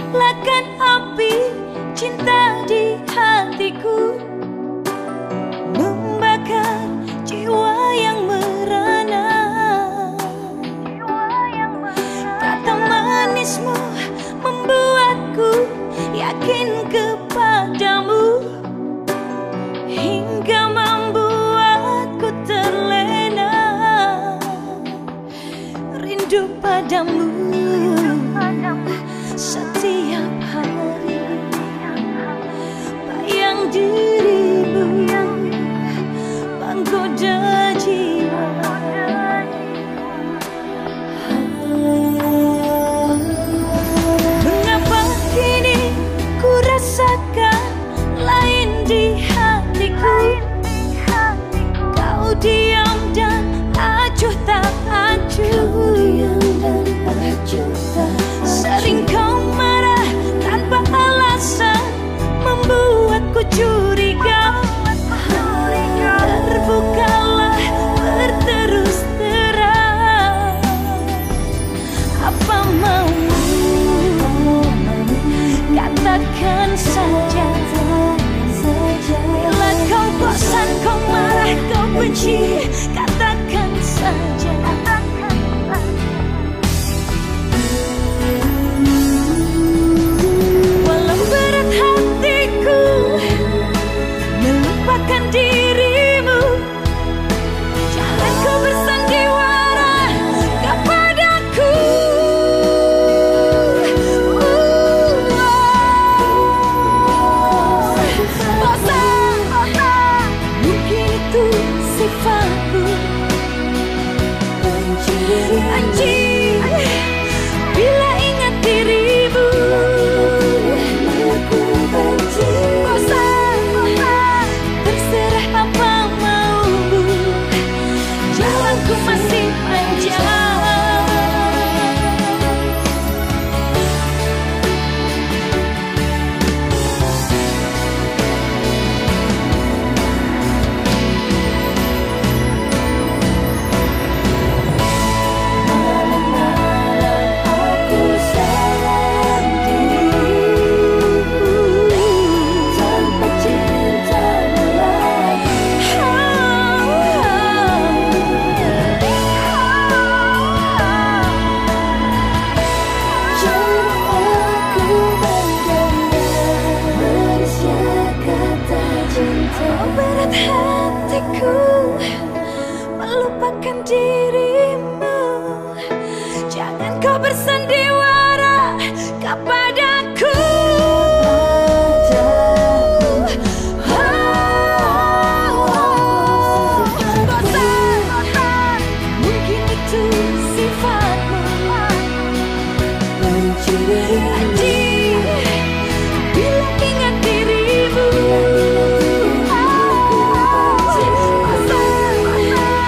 nyalakan api cinta di hatiku, membakar jiwa yang merana. Kata manismu membuatku yakin kepadamu, hingga membuatku terlena rindu padamu. Setiap hari bayang dirimu menggoda jiwa. Mengapa kini ku rasakan lain di hatiku? Kau diam dan acuh tak acuh. Sering kau marah tanpa alasan, membuatku curiga. Terbukalah berterus terang, apa maumu? Katakan saja. Bila kau bosan, kau marah, kau benci, katakan saja. Walau berat hatiku melupakan dirimu, jangan kau bersandiwara kepadaku. Bosan, mungkin itu sifatku. Benci bila ingat dirimu. Bosan, terserah apa maumu, jalanku masih panjang. Berat hatiku melupakan dirimu, jangan kau bersandiwara kepada